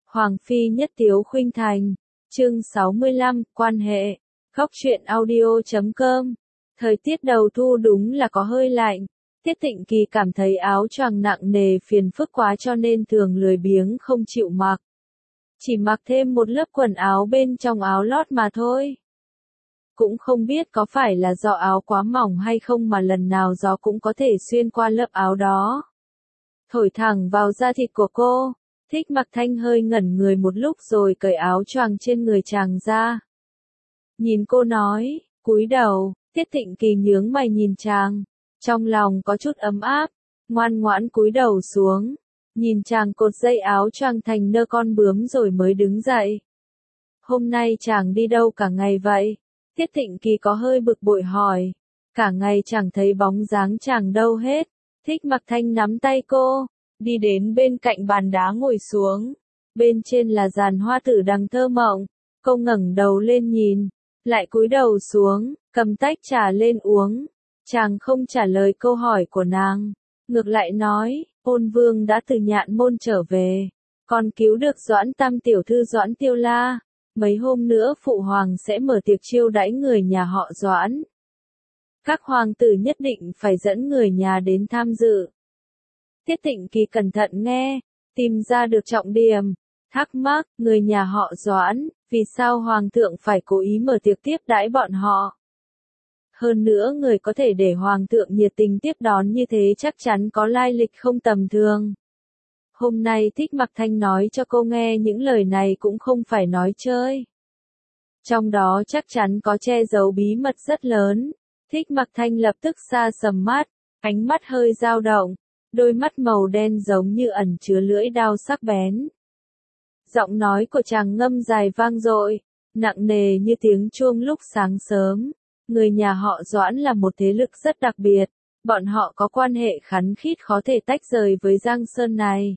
Hoàng phi nhất tiếu khuynh thành. Chương 65, quan hệ. Góc truyện audio.com. Thời tiết đầu thu đúng là có hơi lạnh. Tiết Tịnh Kỳ cảm thấy áo choàng nặng nề phiền phức quá cho nên thường lười biếng không chịu mặc. Chỉ mặc thêm một lớp quần áo bên trong áo lót mà thôi. Cũng không biết có phải là do áo quá mỏng hay không mà lần nào gió cũng có thể xuyên qua lớp áo đó. Thổi thẳng vào da thịt của cô. Thích Mặc Thanh hơi ngẩn người một lúc rồi cởi áo choàng trên người chàng ra. Nhìn cô nói, cúi đầu, Tiết Tịnh Kỳ nhướng mày nhìn chàng. Trong lòng có chút ấm áp, ngoan ngoãn cúi đầu xuống. Nhìn chàng cột dây áo choàng thành nơ con bướm rồi mới đứng dậy. Hôm nay chàng đi đâu cả ngày vậy? Tiết Tịnh Kỳ có hơi bực bội hỏi. Cả ngày chẳng thấy bóng dáng chàng đâu hết. Thích Mặc Thanh nắm tay cô, đi đến bên cạnh bàn đá ngồi xuống. Bên trên là giàn hoa tử đằng thơ mộng. Cô ngẩng đầu lên nhìn, lại cúi đầu xuống, cầm tách trà lên uống. Chàng không trả lời câu hỏi của nàng, ngược lại nói, Ôn Vương đã từ Nhạn Môn trở về, còn cứu được Doãn Tam tiểu thư Doãn Tiêu La. Mấy hôm nữa phụ hoàng sẽ mở tiệc chiêu đãi người nhà họ Doãn. Các hoàng tử nhất định phải dẫn người nhà đến tham dự. Tiết Tịnh Kỳ cẩn thận nghe, tìm ra được trọng điểm, thắc mắc, người nhà họ Doãn, vì sao hoàng thượng phải cố ý mở tiệc tiếp đãi bọn họ? Hơn nữa người có thể để hoàng thượng nhiệt tình tiếp đón như thế chắc chắn có lai lịch không tầm thường. Hôm nay Thích Mặc Thanh nói cho cô nghe những lời này cũng không phải nói chơi. Trong đó chắc chắn có che giấu bí mật rất lớn. Thích Mặc Thanh lập tức sa sầm mắt, ánh mắt hơi dao động, đôi mắt màu đen giống như ẩn chứa lưỡi dao sắc bén. Giọng nói của chàng ngâm dài vang dội, nặng nề như tiếng chuông lúc sáng sớm. Người nhà họ Doãn là một thế lực rất đặc biệt, bọn họ có quan hệ khắn khít khó thể tách rời với Giang Sơn này.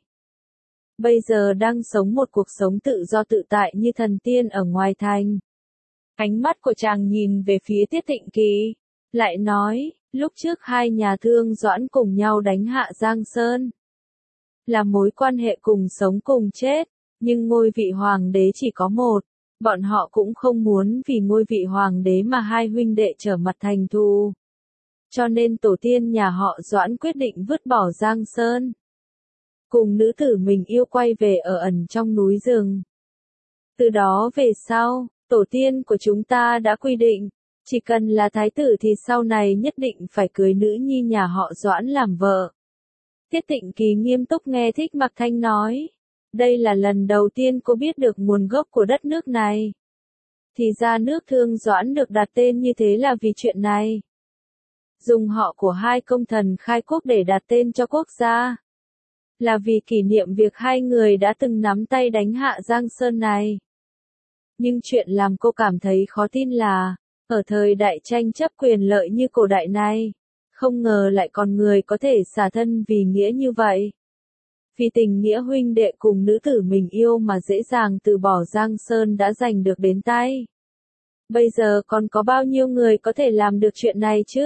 Bây giờ đang sống một cuộc sống tự do tự tại như thần tiên ở ngoài thành. Ánh mắt của chàng nhìn về phía Tiết Tịnh Kỳ, lại nói, lúc trước hai nhà Thương Doãn cùng nhau đánh hạ Giang Sơn. Là mối quan hệ cùng sống cùng chết, nhưng ngôi vị hoàng đế chỉ có một. Bọn họ cũng không muốn vì ngôi vị hoàng đế mà hai huynh đệ trở mặt thành thù. Cho nên tổ tiên nhà họ Doãn quyết định vứt bỏ Giang Sơn. Cùng nữ tử mình yêu quay về ở ẩn trong núi rừng. Từ đó về sau, tổ tiên của chúng ta đã quy định, chỉ cần là thái tử thì sau này nhất định phải cưới nữ nhi nhà họ Doãn làm vợ. Tiết Tịnh Kỳ nghiêm túc nghe Thích Mặc Thanh nói. Đây là lần đầu tiên cô biết được nguồn gốc của đất nước này. Thì ra nước Thương Doãn được đặt tên như thế là vì chuyện này. Dùng họ của hai công thần khai quốc để đặt tên cho quốc gia. Là vì kỷ niệm việc hai người đã từng nắm tay đánh hạ Giang Sơn này. Nhưng chuyện làm cô cảm thấy khó tin là, ở thời đại tranh chấp quyền lợi như cổ đại này, không ngờ lại còn người có thể xả thân vì nghĩa như vậy. Vì tình nghĩa huynh đệ cùng nữ tử mình yêu mà dễ dàng từ bỏ Giang Sơn đã giành được đến tay. Bây giờ còn có bao nhiêu người có thể làm được chuyện này chứ?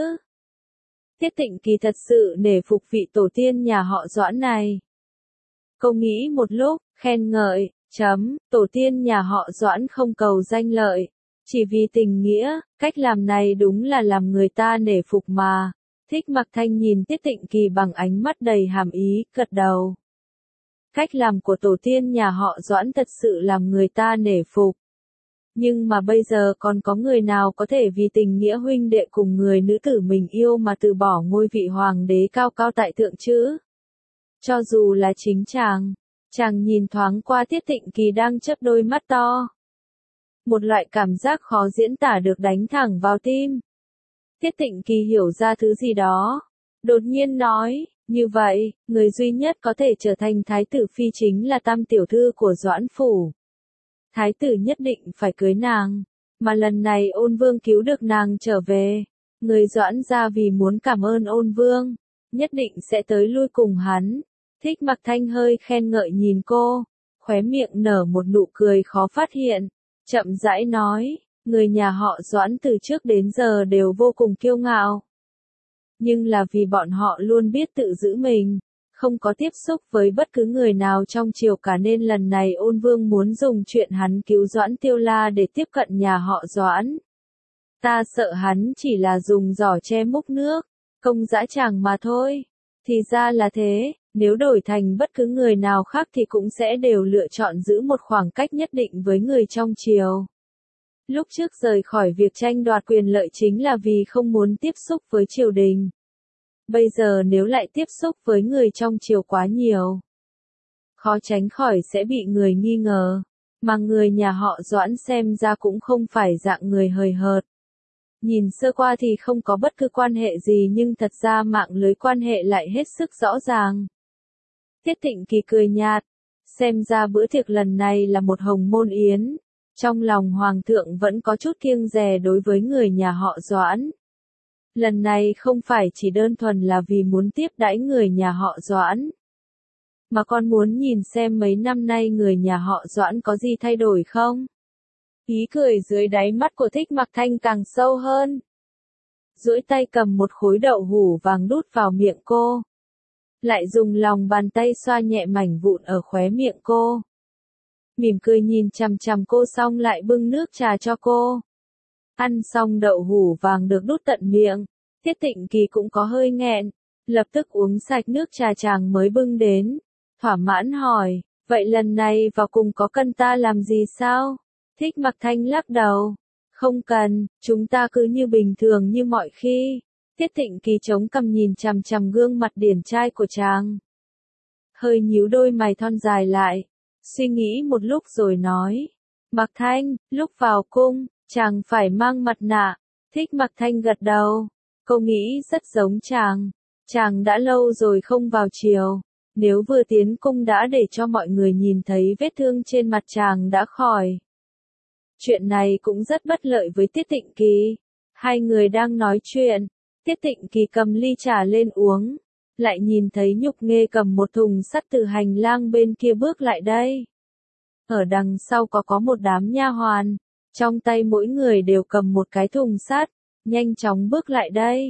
Tiết Tịnh Kỳ thật sự nể phục vị tổ tiên nhà họ Doãn này. Cô nghĩ một lúc, khen ngợi, tổ tiên nhà họ Doãn không cầu danh lợi, chỉ vì tình nghĩa, cách làm này đúng là làm người ta nể phục mà. Thích Mặc Thanh nhìn Tiết Tịnh Kỳ bằng ánh mắt đầy hàm ý, gật đầu. Cách làm của tổ tiên nhà họ Doãn thật sự làm người ta nể phục. Nhưng mà bây giờ còn có người nào có thể vì tình nghĩa huynh đệ cùng người nữ tử mình yêu mà từ bỏ ngôi vị hoàng đế cao cao tại thượng chứ? Cho dù là chính chàng nhìn thoáng qua Tiết Tịnh Kỳ đang chớp đôi mắt to. Một loại cảm giác khó diễn tả được đánh thẳng vào tim. Tiết Tịnh Kỳ hiểu ra thứ gì đó. Đột nhiên nói, như vậy, người duy nhất có thể trở thành thái tử phi chính là Tam tiểu thư của Doãn phủ. Thái tử nhất định phải cưới nàng, mà lần này Ôn Vương cứu được nàng trở về. Người Doãn gia vì muốn cảm ơn Ôn Vương, nhất định sẽ tới lui cùng hắn. Thích Mặc Thanh hơi khen ngợi nhìn cô, khóe miệng nở một nụ cười khó phát hiện, chậm rãi nói, người nhà họ Doãn từ trước đến giờ đều vô cùng kiêu ngạo. Nhưng là vì bọn họ luôn biết tự giữ mình, không có tiếp xúc với bất cứ người nào trong triều cả nên lần này Ôn Vương muốn dùng chuyện hắn cứu Doãn Tiêu La để tiếp cận nhà họ Doãn. Ta sợ hắn chỉ là dùng giỏ che múc nước, công dã tràng mà thôi. Thì ra là thế, nếu đổi thành bất cứ người nào khác thì cũng sẽ đều lựa chọn giữ một khoảng cách nhất định với người trong triều. Lúc trước rời khỏi việc tranh đoạt quyền lợi chính là vì không muốn tiếp xúc với triều đình. Bây giờ nếu lại tiếp xúc với người trong triều quá nhiều, khó tránh khỏi sẽ bị người nghi ngờ, mà người nhà họ Doãn xem ra cũng không phải dạng người hời hợt. Nhìn sơ qua thì không có bất cứ quan hệ gì nhưng thật ra mạng lưới quan hệ lại hết sức rõ ràng. Tiết Thịnh Kỳ cười nhạt, xem ra bữa tiệc lần này là một hồng môn yến. Trong lòng Hoàng thượng vẫn có chút kiêng dè đối với người nhà họ Doãn. Lần này không phải chỉ đơn thuần là vì muốn tiếp đãi người nhà họ Doãn, mà còn muốn nhìn xem mấy năm nay người nhà họ Doãn có gì thay đổi không. Ý cười dưới đáy mắt của Thích Mặc Thanh càng sâu hơn. Duỗi tay cầm một khối đậu hũ vàng đút vào miệng cô. Lại dùng lòng bàn tay xoa nhẹ mảnh vụn ở khóe miệng cô. Mỉm cười nhìn chằm chằm cô xong lại bưng nước trà cho cô. Ăn xong đậu hũ vàng được đút tận miệng, Tiết Thịnh Kỳ cũng có hơi nghẹn, lập tức uống sạch nước trà chàng mới bưng đến. Thỏa mãn hỏi, vậy lần này vào cùng có cần ta làm gì sao? Thích Mặc Thanh lắc đầu, không cần, chúng ta cứ như bình thường như mọi khi. Tiết Thịnh Kỳ chống cằm nhìn chằm chằm gương mặt điển trai của chàng. Hơi nhíu đôi mày thon dài lại, suy nghĩ một lúc rồi nói, Mặc Thanh, lúc vào cung, chàng phải mang mặt nạ. Thích Mặc Thanh gật đầu, cô nghĩ rất giống chàng đã lâu rồi không vào triều. Nếu vừa tiến cung đã để cho mọi người nhìn thấy vết thương trên mặt chàng đã khỏi. Chuyện này cũng rất bất lợi với Tiết Thịnh Kỳ. Hai người đang nói chuyện, Tiết Thịnh Kỳ cầm ly trà lên uống, lại nhìn thấy Nhục Nghê cầm một thùng sắt từ hành lang bên kia bước lại đây. Ở đằng sau có một đám nha hoàn, trong tay mỗi người đều cầm một cái thùng sắt, nhanh chóng bước lại đây.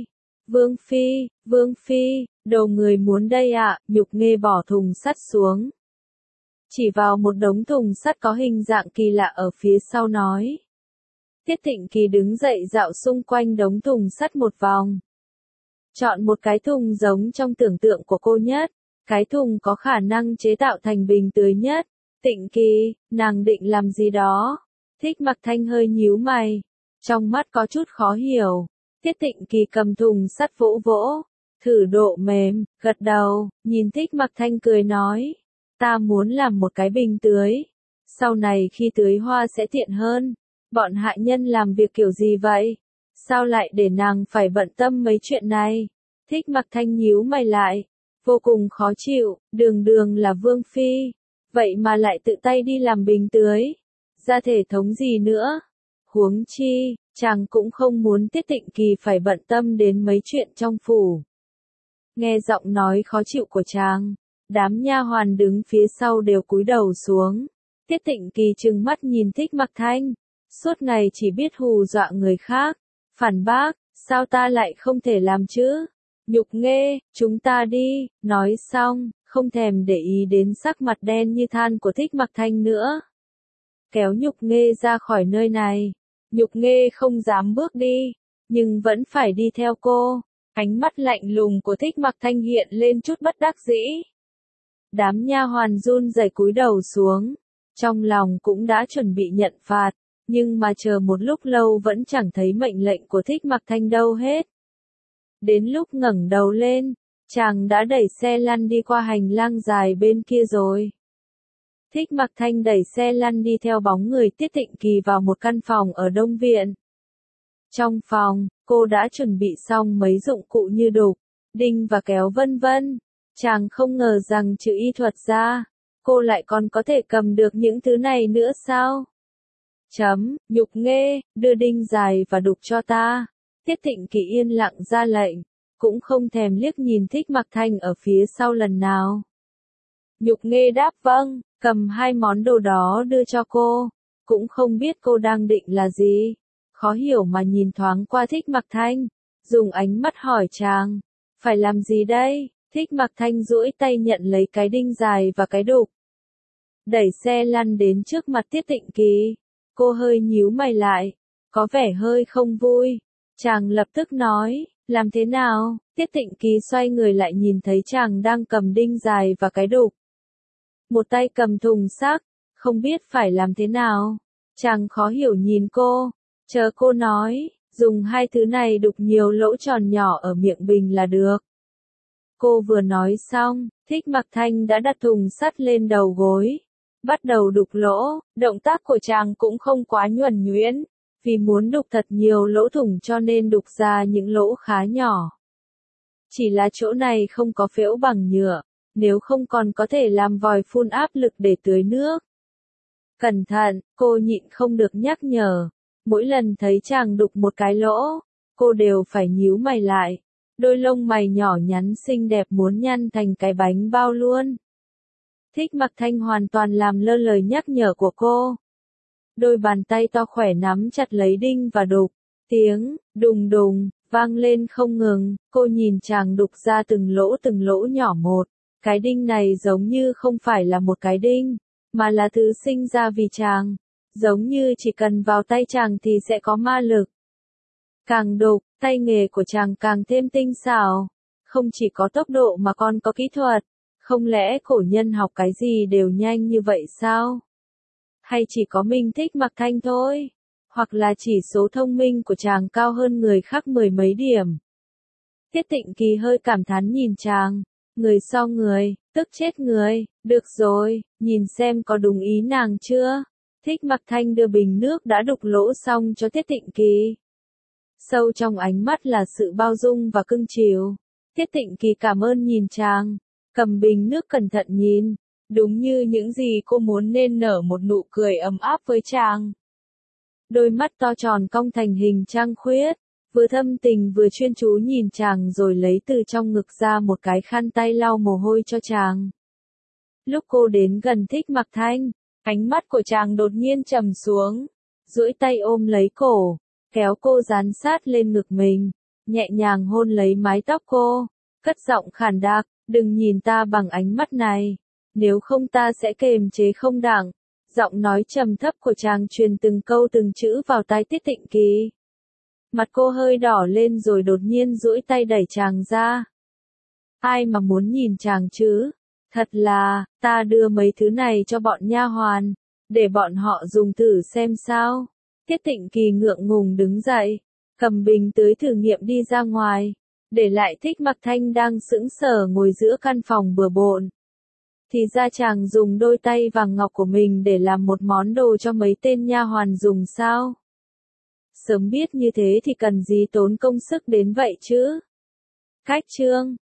Vương Phi, đồ người muốn đây ạ. Nhục Nghê bỏ thùng sắt xuống, chỉ vào một đống thùng sắt có hình dạng kỳ lạ ở phía sau nói. Tiết Thịnh Kỳ đứng dậy dạo xung quanh đống thùng sắt một vòng. Chọn một cái thùng giống trong tưởng tượng của cô nhất, cái thùng có khả năng chế tạo thành bình tưới nhất. Thịnh Kỳ, nàng định làm gì đó? Thích Mặc Thanh hơi nhíu mày, trong mắt có chút khó hiểu. Tiết Thịnh Kỳ cầm thùng sắt vỗ vỗ, thử độ mềm, gật đầu, nhìn Thích Mặc Thanh cười nói. Ta muốn làm một cái bình tưới. Sau này khi tưới hoa sẽ tiện hơn. Bọn hạ nhân làm việc kiểu gì vậy? Sao lại để nàng phải bận tâm mấy chuyện này? Thích Mặc Thanh nhíu mày lại, vô cùng khó chịu, đường là Vương Phi, vậy mà lại tự tay đi làm bình tưới. Ra thể thống gì nữa? Huống chi, chàng cũng không muốn Tiết Thịnh Kỳ phải bận tâm đến mấy chuyện trong phủ. Nghe giọng nói khó chịu của chàng, đám nha hoàn đứng phía sau đều cúi đầu xuống. Tiết Thịnh Kỳ trừng mắt nhìn Thích Mặc Thanh, suốt ngày chỉ biết hù dọa người khác, phản bác, sao ta lại không thể làm chứ? Nhục Nghê, chúng ta đi. Nói xong, không thèm để ý đến sắc mặt đen như than của Thích Mặc Thanh nữa. Kéo Nhục Nghê ra khỏi nơi này. Nhục Nghê không dám bước đi, nhưng vẫn phải đi theo cô. Ánh mắt lạnh lùng của Thích Mặc Thanh hiện lên chút bất đắc dĩ. Đám nha hoàn run rẩy cúi đầu xuống, trong lòng cũng đã chuẩn bị nhận phạt, nhưng mà chờ một lúc lâu vẫn chẳng thấy mệnh lệnh của Thích Mặc Thanh đâu hết. Đến lúc ngẩng đầu lên, chàng đã đẩy xe lăn đi qua hành lang dài bên kia rồi. Thích Mặc Thanh đẩy xe lăn đi theo bóng người Tiết Thịnh Kỳ vào một căn phòng ở Đông Viện. Trong phòng, cô đã chuẩn bị xong mấy dụng cụ như đục, đinh và kéo vân vân. Chàng không ngờ rằng trừ y thuật ra, cô lại còn có thể cầm được những thứ này nữa sao? Nhục Nghê, đưa đinh dài và đục cho ta. Tiết Thịnh Kỳ yên lặng ra lệnh, cũng không thèm liếc nhìn Thích Mặc Thanh ở phía sau lần nào. Nhục Nghê đáp vâng, cầm hai món đồ đó đưa cho cô, cũng không biết cô đang định là gì. Khó hiểu mà nhìn thoáng qua Thích Mặc Thanh, dùng ánh mắt hỏi chàng, phải làm gì đây? Thích Mặc Thanh duỗi tay nhận lấy cái đinh dài và cái đục. Đẩy xe lăn đến trước mặt Tiết Tịnh Kỳ. Cô hơi nhíu mày lại, có vẻ hơi không vui. Chàng lập tức nói, làm thế nào? Tiết Tịnh Kỳ xoay người lại nhìn thấy chàng đang cầm đinh dài và cái đục. Một tay cầm thùng xác, không biết phải làm thế nào. Chàng khó hiểu nhìn cô, chờ cô nói, dùng hai thứ này đục nhiều lỗ tròn nhỏ ở miệng bình là được. Cô vừa nói xong, Thích Mặc Thanh đã đặt thùng sắt lên đầu gối, bắt đầu đục lỗ. Động tác của chàng cũng không quá nhuần nhuyễn, vì muốn đục thật nhiều lỗ thủng cho nên đục ra những lỗ khá nhỏ. Chỉ là chỗ này không có phễu bằng nhựa, nếu không còn có thể làm vòi phun áp lực để tưới nước. Cẩn thận, cô nhịn không được nhắc nhở. Mỗi lần thấy chàng đục một cái lỗ, cô đều phải nhíu mày lại. Đôi lông mày nhỏ nhắn xinh đẹp muốn nhăn thành cái bánh bao luôn. Thích Mặc Thanh hoàn toàn làm lơ lời nhắc nhở của cô. Đôi bàn tay to khỏe nắm chặt lấy đinh và đục. Tiếng đùng đùng vang lên không ngừng. Cô nhìn chàng đục ra từng lỗ nhỏ một. Cái đinh này giống như không phải là một cái đinh, mà là thứ sinh ra vì chàng. Giống như chỉ cần vào tay chàng thì sẽ có ma lực. Càng đục, tay nghề của chàng càng thêm tinh xảo. Không chỉ có tốc độ mà còn có kỹ thuật. Không lẽ cổ nhân học cái gì đều nhanh như vậy sao? Hay chỉ có mình Thích Mặc Thanh thôi? Hoặc là chỉ số thông minh của chàng cao hơn người khác mười mấy điểm? Tiết Tịnh Kỳ hơi cảm thán nhìn chàng. Người so người, tức chết người. Được rồi, nhìn xem có đúng ý nàng chưa? Thích Mặc Thanh đưa bình nước đã đục lỗ xong cho Tiết Tịnh Kỳ. Sâu trong ánh mắt là sự bao dung và cưng chiều. Tiết Tịnh Kỳ cảm ơn nhìn chàng, cầm bình nước cẩn thận nhìn. Đúng như những gì cô muốn nên nở một nụ cười ấm áp với chàng. Đôi mắt to tròn cong thành hình trăng khuyết, vừa thâm tình vừa chuyên chú nhìn chàng rồi lấy từ trong ngực ra một cái khăn tay lau mồ hôi cho chàng. Lúc cô đến gần Thích Mặc Thanh, ánh mắt của chàng đột nhiên trầm xuống, duỗi tay ôm lấy cổ, kéo cô dán sát lên ngực mình, nhẹ nhàng hôn lấy mái tóc cô, cất giọng khàn đặc, đừng nhìn ta bằng ánh mắt này, nếu không ta sẽ kiềm chế không đặng. Giọng nói trầm thấp của chàng truyền từng câu từng chữ vào tai Tiết Tịnh Kỳ. Mặt cô hơi đỏ lên rồi đột nhiên duỗi tay đẩy chàng ra. Ai mà muốn nhìn chàng chứ? Thật là, ta đưa mấy thứ này cho bọn nha hoàn, để bọn họ dùng thử xem sao. Tiết Tịnh Kỳ ngượng ngùng đứng dậy, cầm bình tưới thử nghiệm đi ra ngoài, để lại Thích Mặc Thanh đang sững sờ ngồi giữa căn phòng bừa bộn. Thì ra chàng dùng đôi tay vàng ngọc của mình để làm một món đồ cho mấy tên nha hoàn dùng sao? Sớm biết như thế thì cần gì tốn công sức đến vậy chứ? Khách chương